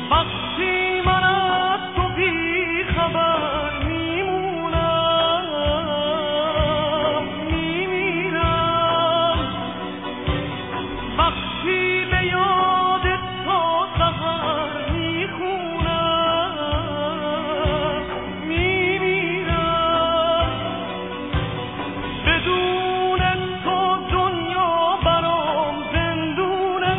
وقتی من از تو بی خبر میمونم میمیرم، وقتی به یاد تو سحر میخونم میمیرم، بدون تو دنیا برام زندونه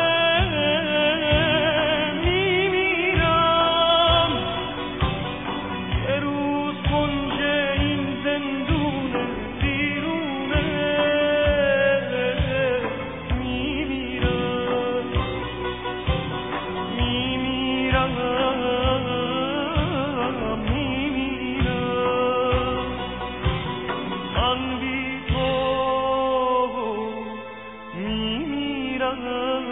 میمیرم، یه روز کنج این زندونه بیرونه میمیرم میمیرم میمیرم، من بی تو میمیرم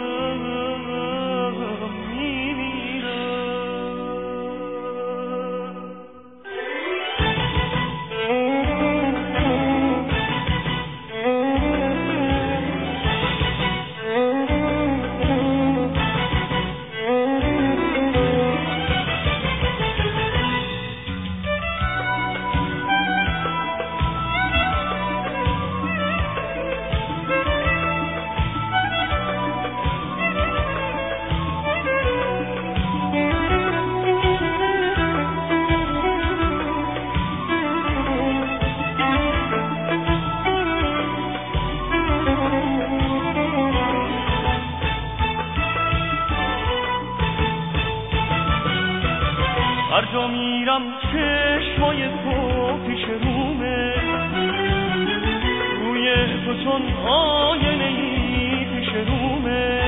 هر جا میرم چشمای تو پیش رومه، روی تو چون آینه‌ای پیش رومه،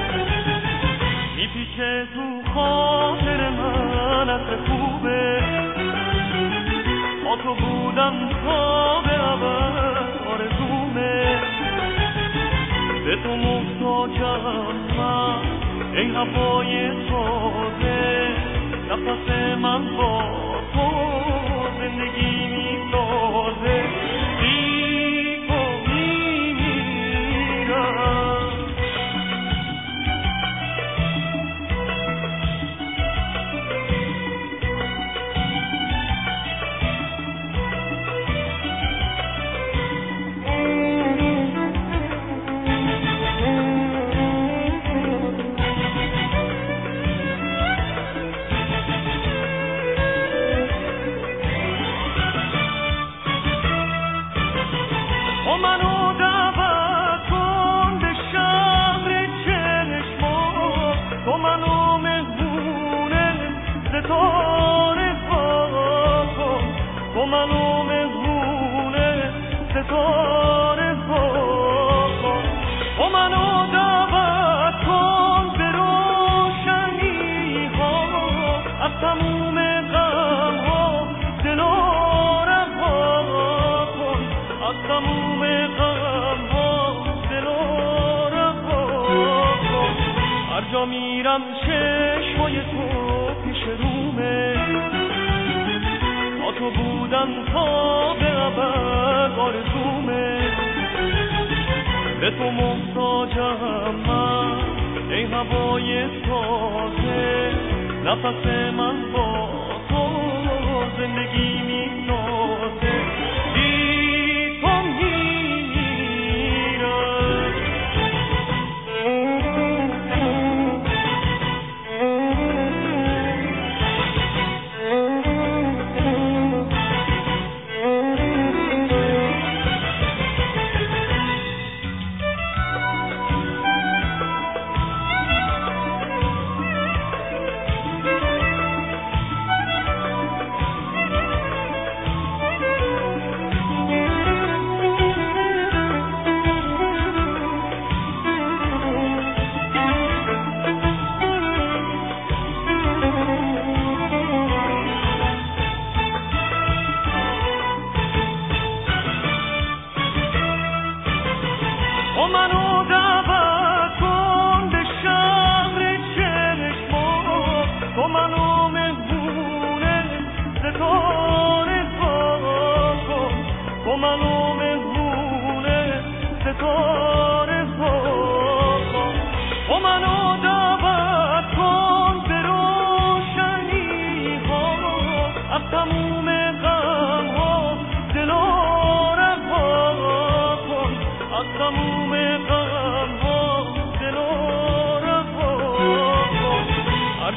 میپیچه تو خاطر من عطر خوبه، با تو بودم تا به ابد آرزومه، به تو محتاجم من ای هوای تازه، نفس من با تو زندگی میسازه، بی تو میمیرم. تو منو دعوت کن به شهر چشمات، تو منو مهمون ستاره ها کن، تو منو مهمون ستاره ها کن، تو منو دعوت کن به روشنی ها از تموم غم ها دلا رها کن، از تموم غم ها دلا رها کن، هر جا میرم چشمای تو پیش رومه، با تو بودم تا به ابد آرزومه، به تو محتاجم من ای هوای تازه، نفس من با تو زندگی میسازه، بی تو میمیرم.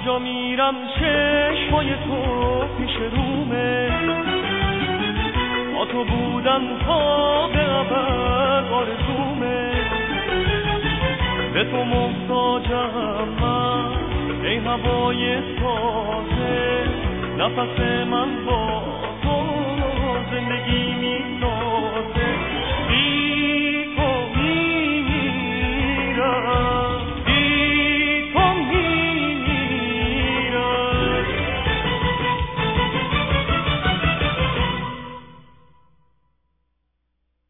کجا میرم چشمای تو پیش رومه، با تو بودم تا به ابد آرزومه. به تو محتاجم من ای هوای تازه، نفس من با